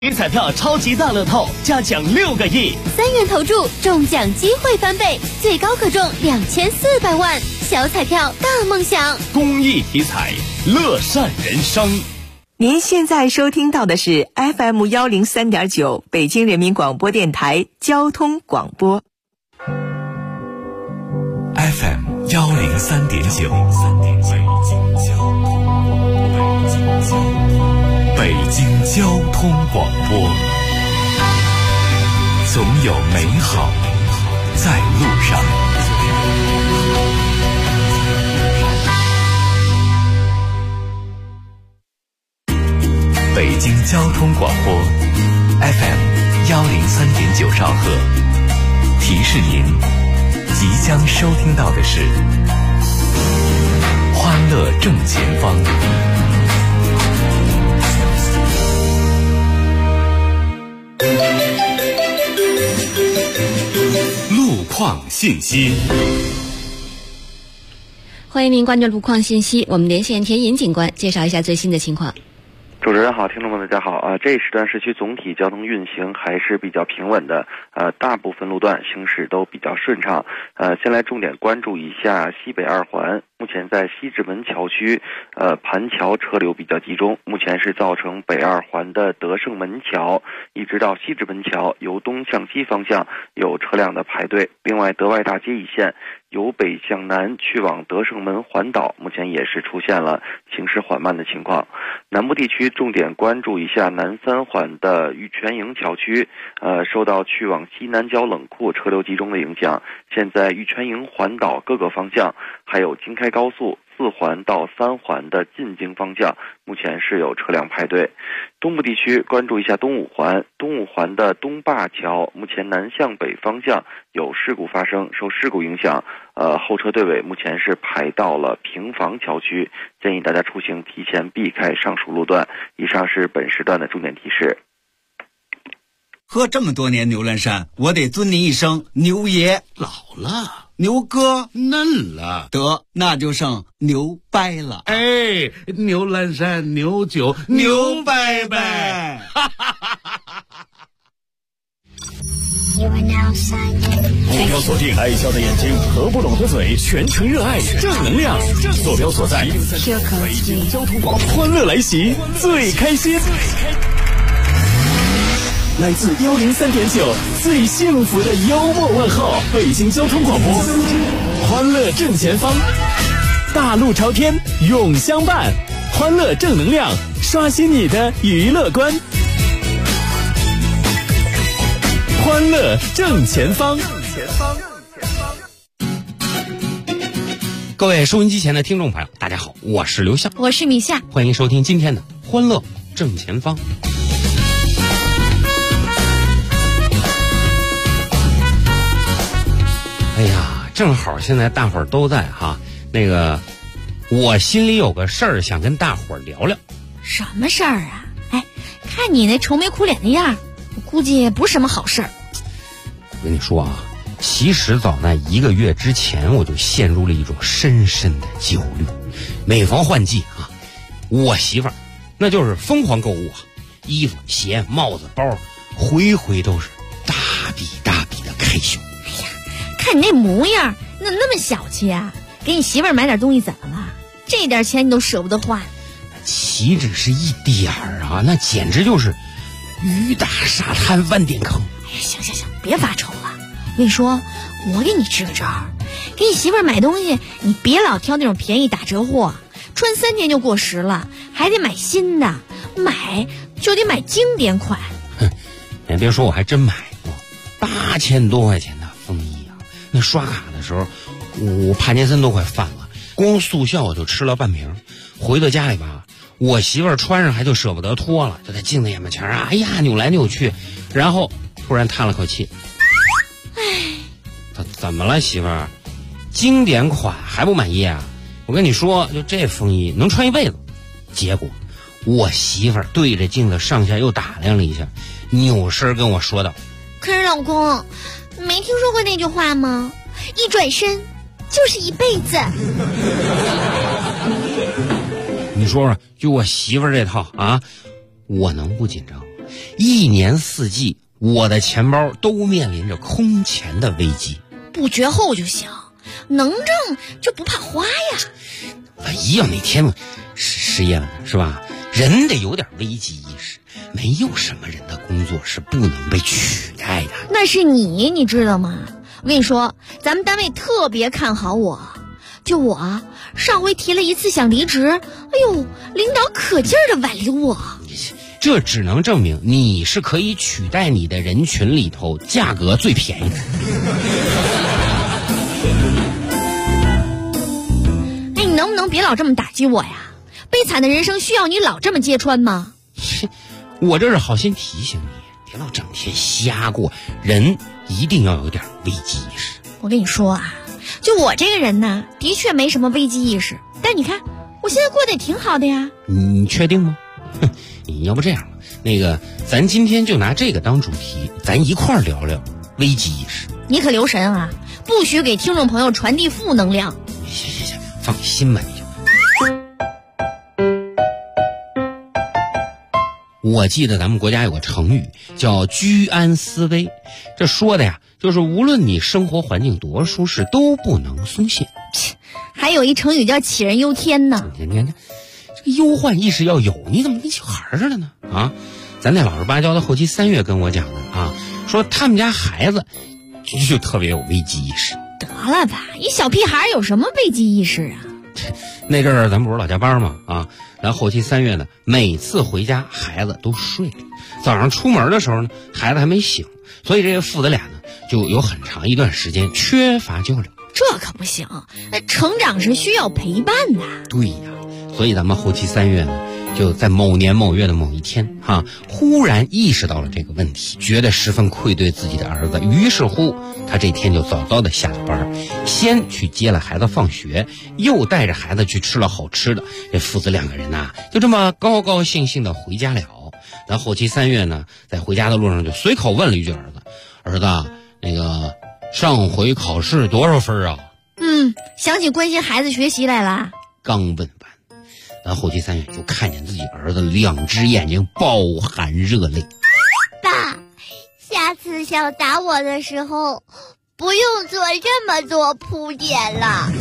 彩票超级大乐透加奖6个亿 ，3元投注中奖机会翻倍，最高可中2400万。小彩票大梦想， 公益体彩，乐善人生。 您现在收听到的是 FM103.9 北京人民广播电台交通广播。 FM103.9 北京交通广播，总有美好在路上。北京交通广播 FM103.9 兆赫，提示您即将收听到的是欢乐正前方。路况信息， 欢迎您关注路况信息。我们连线田引警官，介绍一下最新的情况。 主持人好，听众们大家好这一时段市区总体交通运行还是比较平稳的，大部分路段行驶都比较顺畅。先来重点关注一下西北2环，目前在西直门桥区，盘桥车流比较集中，目前是造成北2环的德胜门桥一直到西直门桥由东向西方向有车辆的排队。另外，德外大街一线由北向南去往德胜门环岛，目前也是出现了行驶缓慢的情况。南部地区重点关注一下南3环的玉泉营桥区，受到去往西南角冷库车流集中的影响，现在玉泉营环岛各个方向，还有京开高速4环到3环的进京方向，目前是有车辆排队。东部地区关注一下东5环，东5环的东坝桥，目前南向北方向有事故发生，受事故影响，后车队尾目前是排到了平房桥区，建议大家出行提前避开上述路段。以上是本时段的重点提示。 喝这么多年牛栏山，我得尊您一声牛爷。 老了， 牛哥嫩了， 得那就剩牛掰了。 哎，牛栏山牛酒牛掰掰。 目标锁定爱笑的眼睛和不拢的嘴，全程热爱正能量。坐标所在北京交通广播，欢乐来袭，最开心。来自103.9最幸福的幽默问候，北京交通广播，欢乐正前方，大路朝天永相伴，欢乐正能量，刷新你的娱乐观，欢乐正前方。 各位收音机前的听众朋友，大家好，我是刘向， 我是米夏， 欢迎收听今天的欢乐正前方。哎呀，正好现在大伙儿都在哈，那个我心里有个事儿想跟大伙儿聊聊。 什么事儿啊？哎，看你那愁眉苦脸的样儿，我估计不是什么好事儿。 我跟你说啊，其实早在1个月之前，我就陷入了一种深深的焦虑。每逢换季啊，我媳妇儿那就是疯狂购物啊，衣服、鞋、帽子、包，回回都是大笔大笔的开销。 看你那模样，那么小气啊！给你媳妇儿买点东西怎么了？这点钱你都舍不得花？ 岂止是一点儿啊，那简直就是鱼大沙滩万点坑。 哎呀，行，别发愁了。我跟你说，我给你支个招儿，给你媳妇儿买东西，你别老挑那种便宜打折货，穿3天就过时了，还得买新的，买就得买经典款。 你别说，我还真买过8000多块钱的风衣啊！那刷卡的时候，我帕金森都快犯了，光速效我就吃了半瓶。回到家里吧，我媳妇儿穿上还就舍不得脱了，就在镜子眼巴前啊，哎呀扭来扭去，然后突然叹了口气，哎，怎么了媳妇儿？经典款还不满意啊？我跟你说，就这风衣能穿一辈子。结果我媳妇儿对着镜子上下又打量了一下，扭身跟我说道：“ 可是老公，没听说过那句话吗？一转身就是一辈子。” 你说说，就我媳妇儿这套啊，我能不紧张？ 一年四季我的钱包都面临着空前的危机。 不绝后就行，能挣就不怕花呀。 万一要哪天失业了呢，是吧？人得有点危机意识，没有什么人的工作是不能被取代的。 那是你知道吗？我跟你说，咱们单位特别看好我，就我上回提了一次想离职，哎呦，领导可劲儿的挽留我。 这只能证明你是可以取代你的人群里头价格最便宜的。 哎，你能不能别老这么打击我呀？悲惨的人生需要你老这么揭穿吗？ 我这是好心提醒你，别老整天瞎过，人一定要有点危机意识。 我跟你说啊，就我这个人呢，的确没什么危机意识，但你看我现在过得也挺好的呀。 你确定吗？你要不这样吧，咱今天就拿这个当主题，咱一块儿聊聊危机意识。 你可留神啊，不许给听众朋友传递负能量。 行，放心吧你就。我记得咱们国家有个成语叫居安思危，这说的呀，就是无论你生活环境多舒适，都不能松懈。 还有一成语叫杞人忧天呢。 你看这个忧患意识要有，你怎么跟小孩似的呢？啊，咱那老实巴交的后期3月跟我讲的啊，说他们家孩子就特别有危机意识。 得了吧，一小屁孩有什么危机意识啊？ 那阵儿咱不是老加班吗？啊，咱后期3月呢，每次回家孩子都睡了，早上出门的时候呢，孩子还没醒，所以这个父子俩呢，就有很长一段时间缺乏交流。 这可不行，成长是需要陪伴的。 对呀，所以咱们后期3月呢，就在某年某月的某一天忽然意识到了这个问题，觉得十分愧对自己的儿子，于是乎他这天就早早的下了班，先去接了孩子放学，又带着孩子去吃了好吃的。这父子两个人呐，就这么高高兴兴的回家了。咱后期3月呢，在回家的路上就随口问了一句儿子，那个上回考试多少分啊？ 想起关心孩子学习来了。 刚问完，咱后期3月就看见自己儿子2只眼睛饱含热泪。 爸，下次想打我的时候，不用做这么多铺垫了。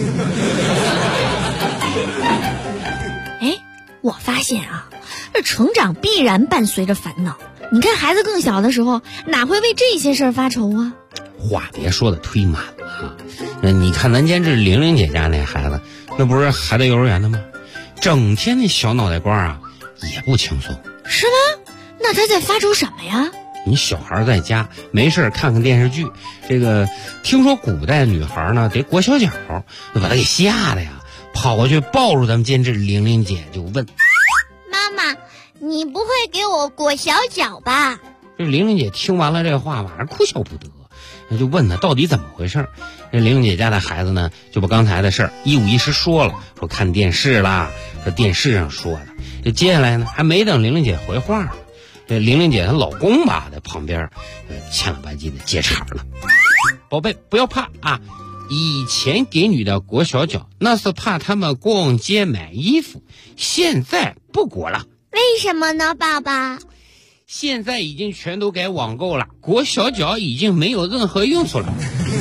哎，我发现啊，这成长必然伴随着烦恼。你看孩子更小的时候，哪会为这些事儿发愁啊？ 话别说的忒满了啊！你看咱监制玲玲姐家那孩子，那不是还在幼儿园呢吗？整天那小脑袋瓜啊，也不轻松。 是吗？那他在发愁什么呀？ 你小孩在家没事看看电视剧，听说古代女孩呢得裹小脚，就把他给吓得呀，跑过去抱住咱们监制玲玲姐就问： 妈妈，你不会给我裹小脚吧？ 这玲玲姐听完了这话吧，哭笑不得。就问他到底怎么回事。这玲玲姐家的孩子呢，就把刚才的事儿一五一十说了，说看电视啦，说电视上说的。这接下来呢，还没等玲玲姐回话呢，这玲玲姐她老公吧在旁边欠了吧唧的接茬了：宝贝不要怕啊，以前给女的裹小脚那是怕他们逛街买衣服，现在不裹了。 为什么呢，爸爸？ 现在已经全都改网购了，裹小脚已经没有任何用处了。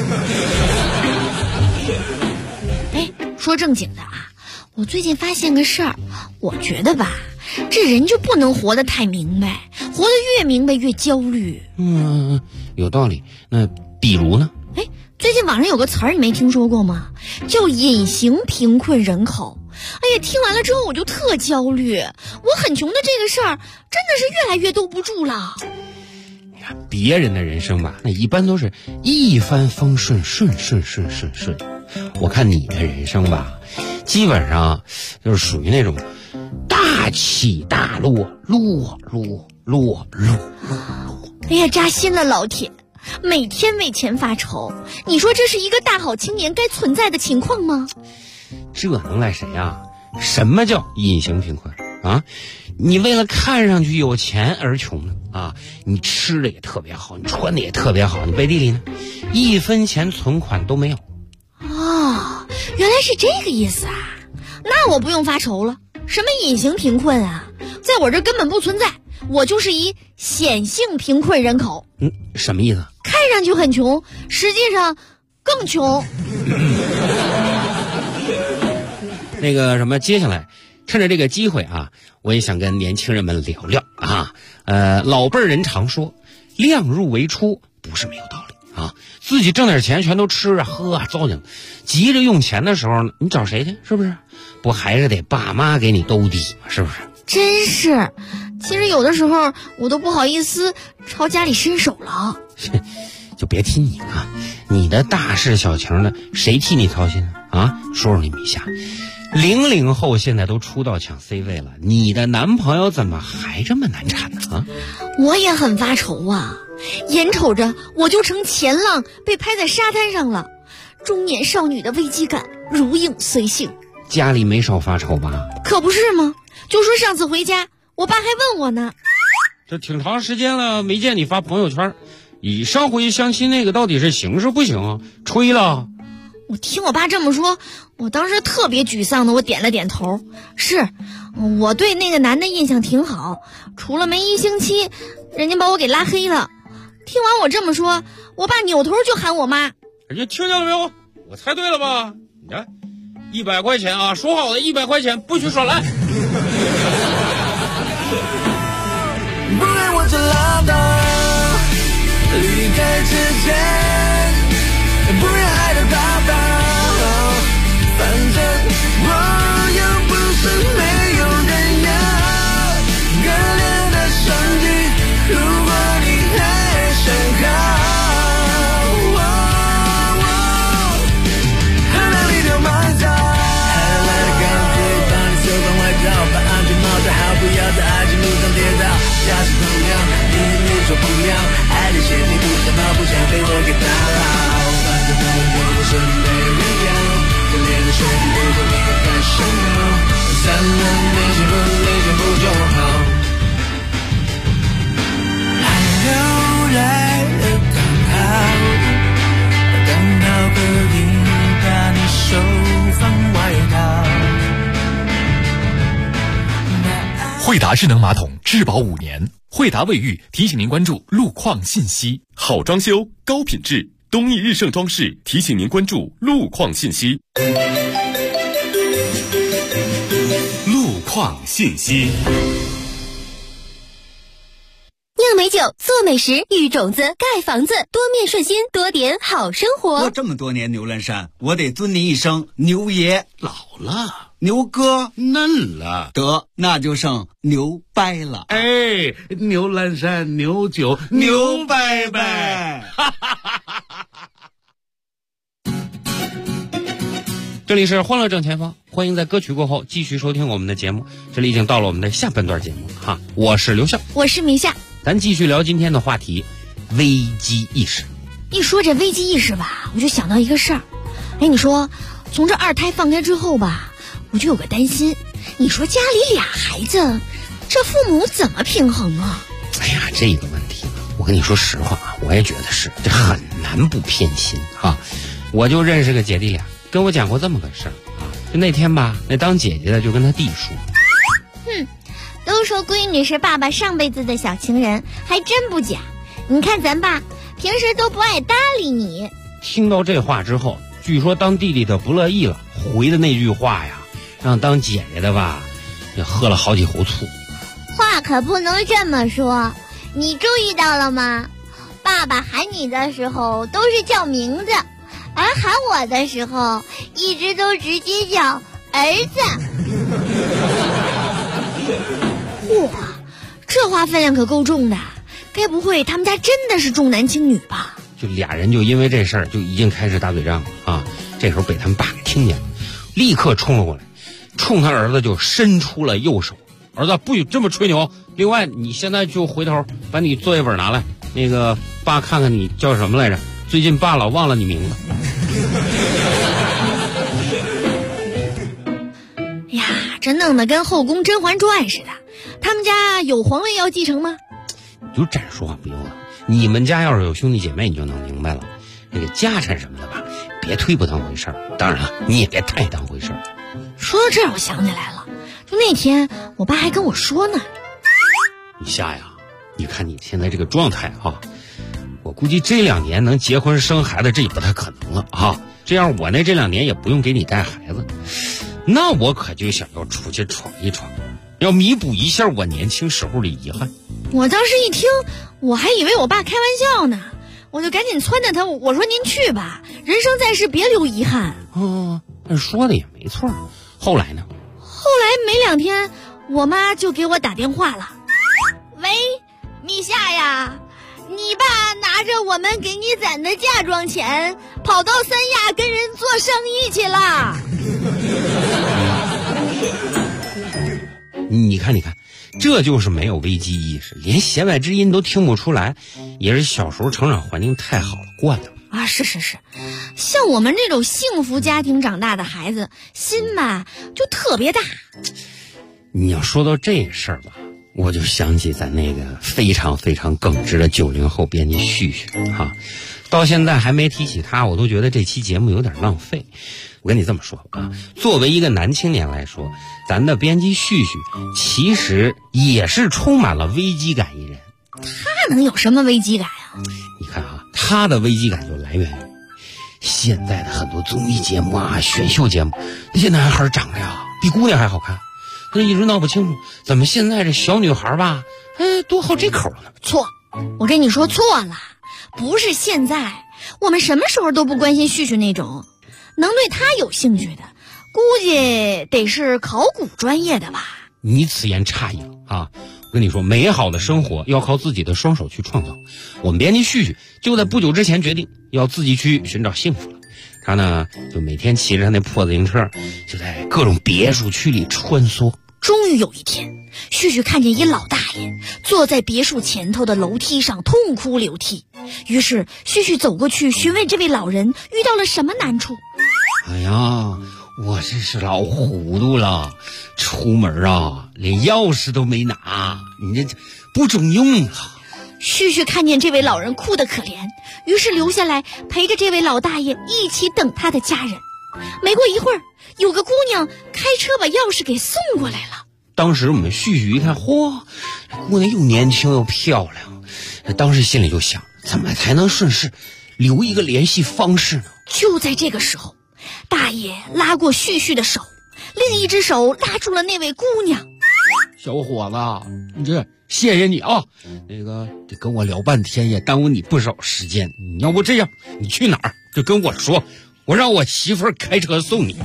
哎，说正经的啊，我最近发现个事儿，我觉得吧，这人就不能活得太明白，活得越明白越焦虑。 有道理。那比如呢？ 哎，最近网上有个词儿你没听说过吗？叫隐形贫困人口。哎呀，听完了之后我就特焦虑，我很穷的这个事儿真的是越来越兜不住了。 你看别人的人生吧，那一般都是一帆风顺，顺。我看你的人生吧，基本上就是属于那种大起大落，落。 哎呀，扎心了老铁，每天为钱发愁，你说这是一个大好青年该存在的情况吗？ 这能赖谁啊？什么叫隐形贫困啊？你为了看上去有钱而穷呢啊？你吃的也特别好，你穿的也特别好，你背地里呢1分钱存款都没有。 哦，原来是这个意思啊！那我不用发愁了。什么隐形贫困啊，在我这根本不存在， 我就是一显性贫困人口。 什么意思？ 看上去很穷，实际上更穷。 那个什么，接下来趁着这个机会啊，我也想跟年轻人们聊聊啊。老辈人常说，量入为出不是没有道理啊。自己挣点钱全都吃啊喝啊糟践，急着用钱的时候呢，你找谁去？是不是？不还是得爸妈给你兜底吗？是不是？ 真是，其实有的时候我都不好意思朝家里伸手了。 就别提你啊，你的大事小情的，谁替你操心啊？说说你米夏，00后现在都出道抢 C 位了，你的男朋友怎么还这么难产呢？啊， 我也很发愁啊，眼瞅着我就成前浪被拍在沙滩上了，中年少女的危机感如影随形。 家里没少发愁吧？ 可不是吗？就说上次回家，我爸还问我呢， 这挺长时间了没见你发朋友圈，你上回相亲那个到底是行是不行啊？吹了？ 我听我爸这么说，我当时特别沮丧的，我点了点头。是，我对那个男的印象挺好，处了没1星期，人家把我给拉黑了。听完我这么说，我爸扭头就喊我妈。 人家听见了没有？我猜对了吧？你看，100块钱啊，说好的100块钱不许少来。 不爱我就拉倒，离开之前不要爱得大方，反正我又不是没有人要。可怜的身体，如果你还想好，还哪里就埋葬，还来得赶快帮你收放外套，把安全帽戴好，不要在爱情路上跌倒。价值同样，你说不要，爱的线你不想跑，不想被我给打扰。反正我不是没人要，可怜的身体，如果你还想要，散了内心不就好？还留来的刚好，刚好可以把你手放外套。 惠达智能马桶质保5年，惠达卫浴提醒您关注路况信息。好装修，高品质，东益日盛装饰提醒您关注路况信息。路况信息。 酿美酒，做美食，育种子，盖房子，多面顺心，多点好生活。 过这么多年牛栏山，我得尊您一声牛爷。 老了， 牛哥嫩了， 得那就剩牛掰了。 哎，牛栏山牛酒牛掰掰。 这里是欢乐正前方，欢迎在歌曲过后继续收听我们的节目。这里已经到了我们的下半段节目哈，我是刘笑， 我是米夏， 咱继续聊今天的话题，危机意识。 一说这危机意识吧，我就想到一个事儿。哎，你说从这2胎放开之后吧，我就有个担心。你说家里俩孩子，这父母怎么平衡啊？ 哎呀，这个问题我跟你说实话啊，我也觉得是，这很难不偏心啊。我就认识个姐弟俩，跟我讲过这么个事儿啊。就那天吧，那当姐姐的就跟他弟说， 都说闺女是爸爸上辈子的小情人，还真不假。你看咱爸平时都不爱搭理你。 听到这话之后，据说当弟弟的不乐意了，回的那句话呀，让当姐姐的吧也喝了好几壶醋。 话可不能这么说，你注意到了吗？爸爸喊你的时候都是叫名字，而喊我的时候一直都直接叫儿子。 哇，这话分量可够重的，该不会他们家真的是重男轻女吧？ 就俩人就因为这事儿就已经开始打嘴仗了啊！这时候被他们爸给听见了，立刻冲了过来，冲他儿子就伸出了右手。儿子不许这么吹牛，另外你现在就回头把你作业本拿来，那个爸看看你叫什么来着，最近爸老忘了你名字。 呀，这弄得跟后宫甄嬛传似的。他们家有皇位要继承吗？ 你就这样说话不用了，你们家要是有兄弟姐妹你就能明白了，那个家产什么的吧，别忒不当回事儿，当然了你也别太当回事儿。 说到这儿我想起来了，就那天我爸还跟我说呢， 你夏呀，你看你现在这个状态啊，我估计这2年能结婚生孩子这也不太可能了啊。这样我呢这2年也不用给你带孩子，那我可就想要出去闯一闯，要弥补一下我年轻时候的遗憾。 我当时一听，我还以为我爸开玩笑呢，我就赶紧撺掇他，我说您去吧，人生在世别留遗憾。 说的也没错。后来呢？ 后来没2天，我妈就给我打电话了。喂，米夏呀，你爸拿着我们给你攒的嫁妆钱，跑到三亚跟人做生意去了。 你看，这就是没有危机意识，连弦外之音都听不出来，也是小时候成长环境太好了惯的啊。是，像我们这种幸福家庭长大的孩子，心吧就特别大。 你要说到这事儿吧，我就想起咱那个非常非常耿直的90后编辑旭旭哈，到现在还没提起他，我都觉得这期节目有点浪费。我跟你这么说啊，作为一个男青年来说，咱的编辑旭旭其实也是充满了危机感一人。 他能有什么危机感啊？ 你看啊，他的危机感就来源于现在的很多综艺节目啊、选秀节目，那些男孩长得呀比姑娘还好看，他一直闹不清楚怎么现在这小女孩吧，多好这口呢。 错，我跟你说错了，不是现在，我们什么时候都不关心旭旭那种。能对他有兴趣的，估计得是考古专业的吧。 你此言差矣啊！我跟你说，美好的生活要靠自己的双手去创造。我们编辑旭旭就在不久之前决定要自己去寻找幸福了。他呢，就每天骑着他那破自行车，就在各种别墅区里穿梭。 终于有一天，旭旭看见一老大爷坐在别墅前头的楼梯上痛哭流涕。于是旭旭走过去询问这位老人遇到了什么难处。 哎呀，我这是老糊涂了，出门啊连钥匙都没拿，你这不中用啊。 旭旭看见这位老人哭得可怜，于是留下来陪着这位老大爷一起等他的家人。没过一会儿，有个姑娘开车把钥匙给送过来了。 当时我们旭旭一看，嚯，姑娘又年轻又漂亮，当时心里就想，怎么才能顺势留一个联系方式呢？ 就在这个时候，大爷拉过旭旭的手，另一只手拉住了那位姑娘。 小伙子，你这谢谢你啊，那个得跟我聊半天也耽误你不少时间，你要不这样，你去哪儿就跟我说，我让我媳妇儿开车送你。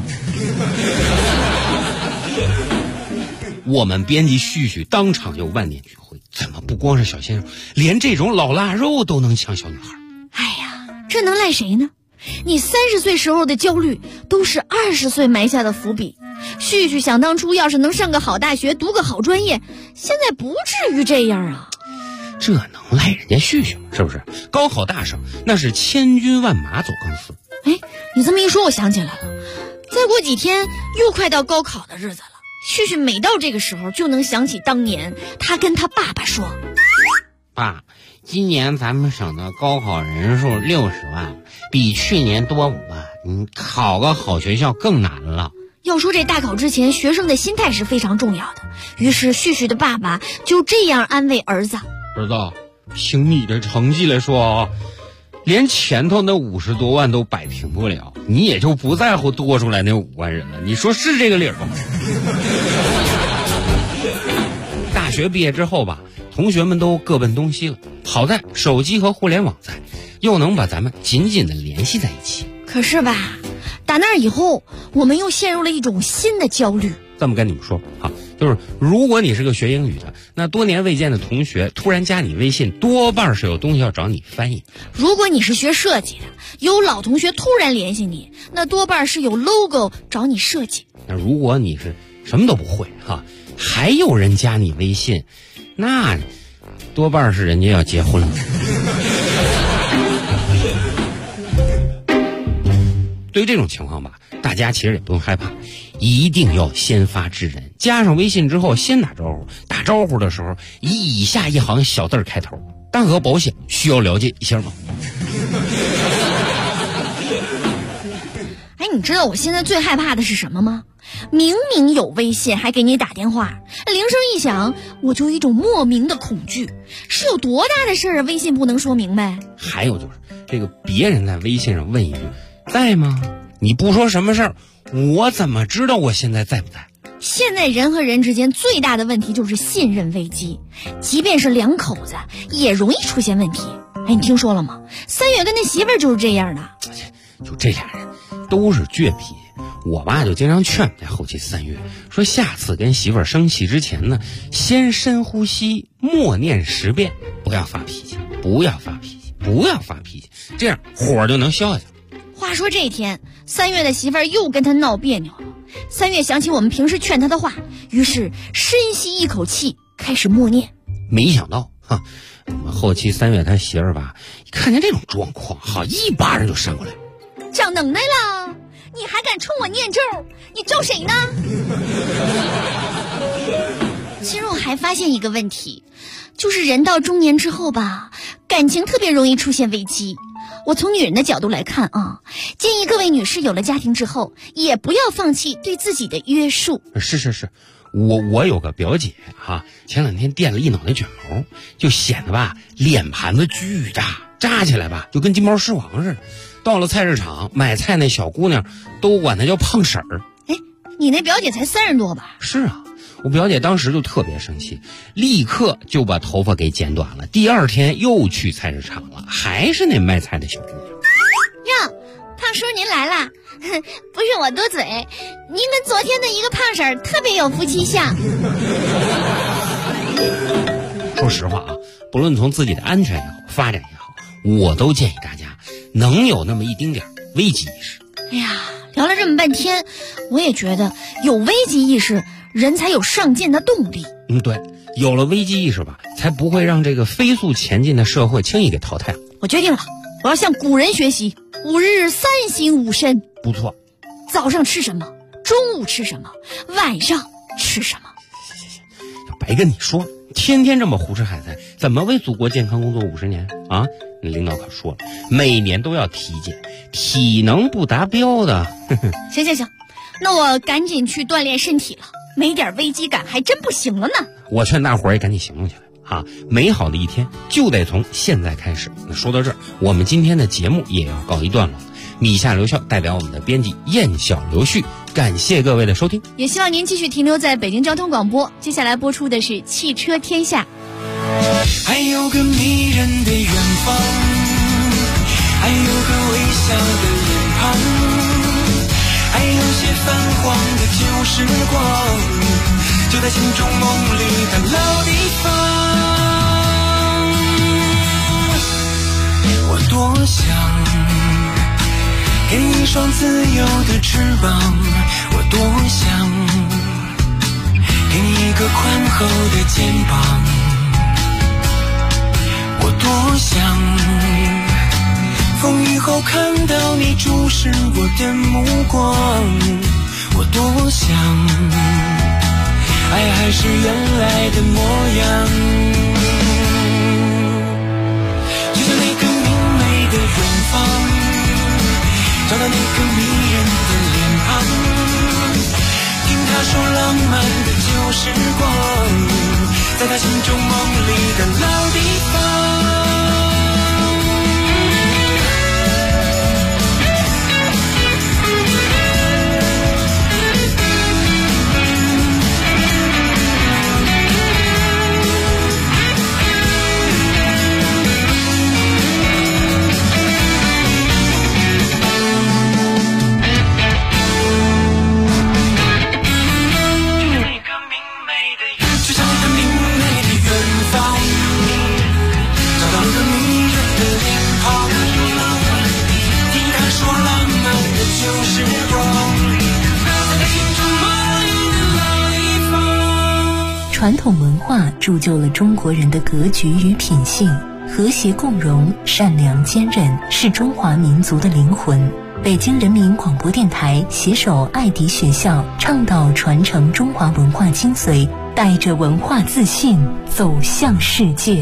我们编辑旭旭当场就万念俱灰，怎么不光是小先生，连这种老腊肉都能抢小女孩？ 哎呀，这能赖谁呢？你30岁时候的焦虑都是20岁埋下的伏笔。旭旭想当初要是能上个好大学，读个好专业，现在不至于这样啊。 这能赖人家旭旭吗？是不是？高考大省那是千军万马走钢丝。 哎，你这么一说，我想起来了，再过几天又快到高考的日子了。旭旭每到这个时候就能想起当年他跟他爸爸说， 爸，今年咱们省的高考人数60万，比去年多5万，你考个好学校更难了。 要说这大考之前学生的心态是非常重要的，于是旭旭的爸爸就这样安慰儿子， 儿子，凭你的成绩来说啊，连前头那50多万都摆平不了，你也就不在乎多出来那5万人了，你说是这个理儿吗？大学毕业之后吧，同学们都各奔东西了，好在手机和互联网在，又能把咱们紧紧的联系在一起。 可是吧，打那以后我们又陷入了一种新的焦虑。 这么跟你们说啊，就是如果你是个学英语的，那多年未见的同学突然加你微信，多半是有东西要找你翻译。 如果你是学设计的，有老同学突然联系你，那多半是有 logo 找你设计。 那如果你是什么都不会还有人加你微信，那多半是人家要结婚了。对于这种情况吧，大家其实也不用害怕，一定要先发制人。加上微信之后先打招呼，打招呼的时候以以下一行小字开头：大额保险需要了解一下吗？ 哎，你知道我现在最害怕的是什么吗？ 明明有微信还给你打电话，铃声一响我就有一种莫名的恐惧，是有多大的事儿啊？微信不能说明白。 还有就是这个别人在微信上问一句在吗，你不说什么事儿，我怎么知道我现在在不在？ 现在人和人之间最大的问题就是信任危机，即便是两口子也容易出现问题。哎，你听说了吗？3月跟他媳妇儿就是这样的。 就这俩人都是倔脾气，我爸就经常劝这后期3月说，下次跟媳妇儿生气之前呢，先深呼吸，默念10遍，不要发脾气，不要发脾气，不要发脾气，这样火就能消下去。 话说这天，3月的媳妇儿又跟他闹别扭了。3月想起我们平时劝他的话，于是深吸一口气，开始默念。 没想到后期3月他媳妇儿吧，看见这种状况，一巴掌就扇过来。 长能耐了，你还敢冲我念咒？你咒谁呢？其实我还发现一个问题，就是人到中年之后吧，感情特别容易出现危机。我从女人的角度来看啊，建议各位女士有了家庭之后，也不要放弃对自己的约束。 是，我有个表姐前2天垫了一脑袋卷毛，就显得吧脸盘子巨大，扎起来吧就跟金毛狮王似的。到了菜市场买菜，那小姑娘都管她叫胖婶儿。 哎，你那表姐才30多吧？ 是啊，我表姐当时就特别生气，立刻就把头发给剪短了。第2天又去菜市场了，还是那卖菜的小姑娘。 哟，胖叔您来啦！不是我多嘴，您跟昨天的一个胖婶儿特别有夫妻相。 说实话不论从自己的安全也好，发展也好，我都建议大家能有那么一丁点危机意识。 哎呀，聊了这么半天，我也觉得有危机意识，人才有上进的动力。 对，有了危机意识吧，才不会让这个飞速前进的社会轻易给淘汰了。 我决定了，我要向古人学习，5日3省吾身。 不错。 早上吃什么，中午吃什么，晚上吃什么。 白跟你说，天天这么胡吃海塞，怎么为祖国健康工作50年啊？领导可说了，每年都要体检，体能不达标的。 行，那我赶紧去锻炼身体了，没点危机感还真不行了呢。 我劝大伙儿也赶紧行动起来美好的一天就得从现在开始。那说到这儿，我们今天的节目也要告一段落。米夏留校代表我们的编辑燕小刘旭，感谢各位的收听， 也希望您继续停留在北京交通广播。接下来播出的是汽车天下。 还有个迷人的远方，还有个微笑的脸庞，还有些泛黄的旧时光，就在心中梦里的老地方。我多想给你一双自由的翅膀，我多想给你一个宽厚的肩膀，我多想风雨后看到你注视我的目光，我多想爱还是原来的模样，就像那个明媚的远方，找到那个迷人的脸庞，听他说浪漫的旧时光，在他心中梦里的老地方。 传统文化铸就了中国人的格局与品性，和谐共荣、善良坚韧是中华民族的灵魂。北京人民广播电台携手爱迪学校，倡导传承中华文化精髓，带着文化自信走向世界。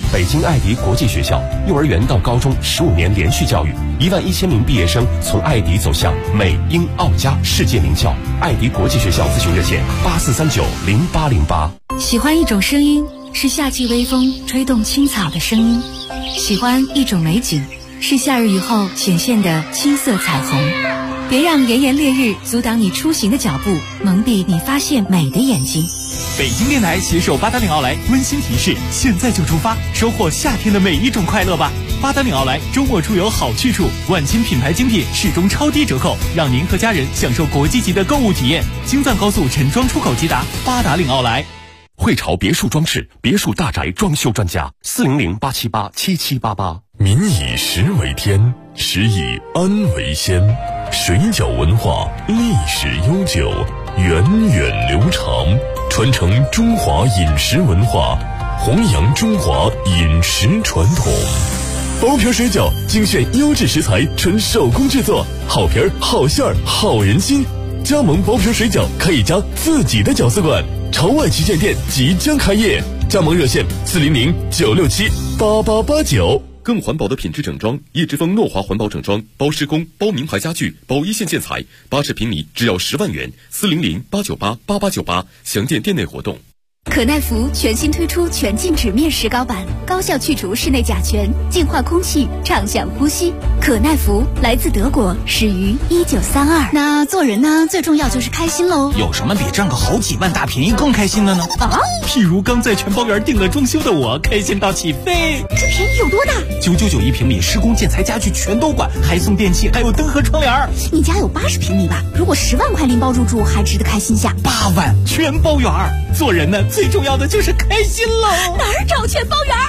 北京爱迪国际学校，幼儿园到高中15年连续教育，11000名毕业生从爱迪走向美英澳加世界名校。爱迪国际学校咨询热线84390808。 喜欢一种声音，是夏季微风吹动青草的声音；喜欢一种美景，是夏日雨后显现的青色彩虹。别让炎炎烈日阻挡你出行的脚步，蒙蔽你发现美的眼睛。 北京电台携手八达岭奥莱温馨提示：现在就出发，收获夏天的每一种快乐吧！八达岭奥莱周末出游好去处，万千品牌精品始终超低折扣，让您和家人享受国际级的购物体验。京藏高速陈庄出口直达八达岭奥莱。 汇潮别墅装饰，别墅大宅装修专家，400-878-7788。 民以食为天，食以安为先。水饺文化历史悠久，源远流长，传承中华饮食文化，弘扬中华饮食传统。包皮水饺精选优质食材，纯手工制作，好皮儿、好馅儿、好人心。加盟包皮水饺可以加自己的饺子馆。朝外旗舰店即将开业，加盟热线400-967-8889。 更环保的品质整装，叶之峰诺华环保整装，包施工、包名牌家具、包一线建材，80平米只要10万元，400-898-8898，详见店内活动。 可耐福全新推出全静止面石膏板，高效去除室内甲醛，净化空气，畅享呼吸。可耐福来自德国，始于1932。那做人呢，最重要就是开心喽。 有什么比赚个好几万大便宜更开心的呢？譬如刚在全包园定了装修的我，开心到起飞。 这便宜有多大 ？999一平米，施工建材家具全都管，还送电器，还有灯和窗帘。 你家有80平米吧？如果10万块拎包入住，还值得开心下。 8万全包园，做人呢，最重要的就是开心喽！ 哪儿找全包园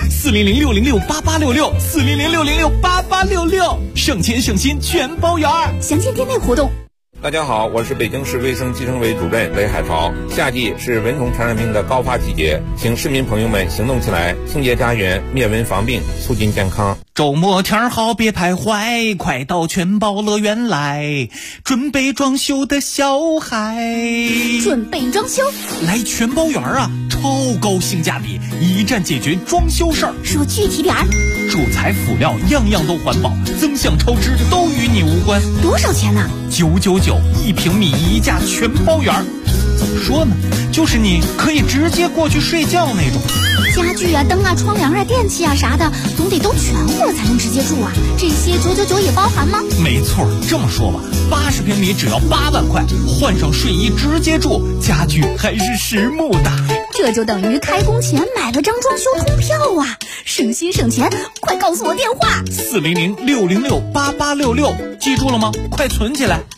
？400-606-8866，400-606-8866，省钱省心全包园。 详见店内活动。 大家好，我是北京市卫生计生委主任雷海潮。夏季是蚊虫传染病的高发季节，请市民朋友们行动起来，清洁家园，灭蚊防病，促进健康。 周末天好别太坏，快到全包乐园来，准备装修的小孩。 准备装修来全包园啊，超高性价比，一站解决装修事儿。 说具体点儿。 主材辅料样样都环保，增项超支都与你无关。 多少钱呢 ？999一平米一价全包园。怎么说呢？就是你可以直接过去睡觉那种。 家具啊、灯啊、窗帘啊、电器啊啥的，总得都全乎才能直接住啊。这些999也包含吗？ 没错，这么说吧，80平米只要8万块，换上睡衣直接住，家具还是实木的。 这就等于开工前买了张装修通票啊！省心省钱，快告诉我电话 ！400-606-8866，记住了吗？快存起来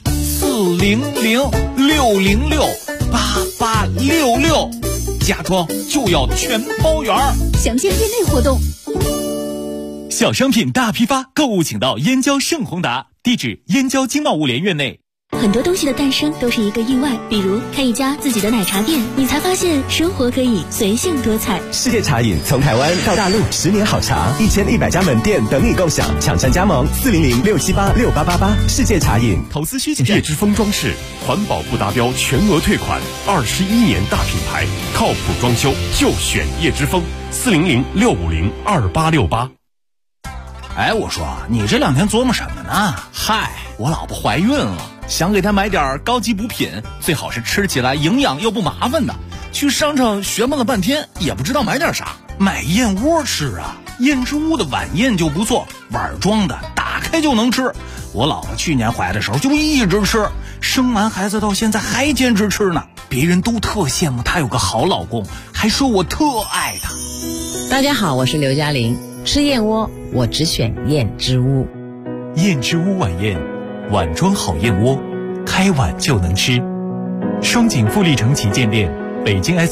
！400-606-8866，家装就要全包圆。 详见店内活动。 小商品大批发，购物请到燕郊盛宏达，地址燕郊经贸物联院内。 很多东西的诞生都是一个意外，比如开一家自己的奶茶店，你才发现生活可以随性多彩。 世界茶饮从台湾到大陆，10年好茶，1100家门店等你共享，抢占加盟400-678-6888。世界茶饮。 投资需谨慎。 叶之峰装饰，环保不达标全额退款，21年大品牌，靠谱装修就选叶之峰，400-650-2868。 哎，我说你这2天琢磨什么呢？嗨，我老婆怀孕了，想给她买点高级补品，最好是吃起来营养又不麻烦的。去商场学摸了半天，也不知道买点啥。买燕窝吃啊，燕之屋的晚宴就不错，碗装的，打开就能吃。我老婆去年怀的时候就一直吃，生完孩子到现在还坚持吃呢。别人都特羡慕她有个好老公，还说我特爱她。 大家好，我是刘嘉玲。吃燕窝，我只选燕之屋。 燕之屋晚宴，碗装好燕窝，开碗就能吃。双井富力城旗舰店，北京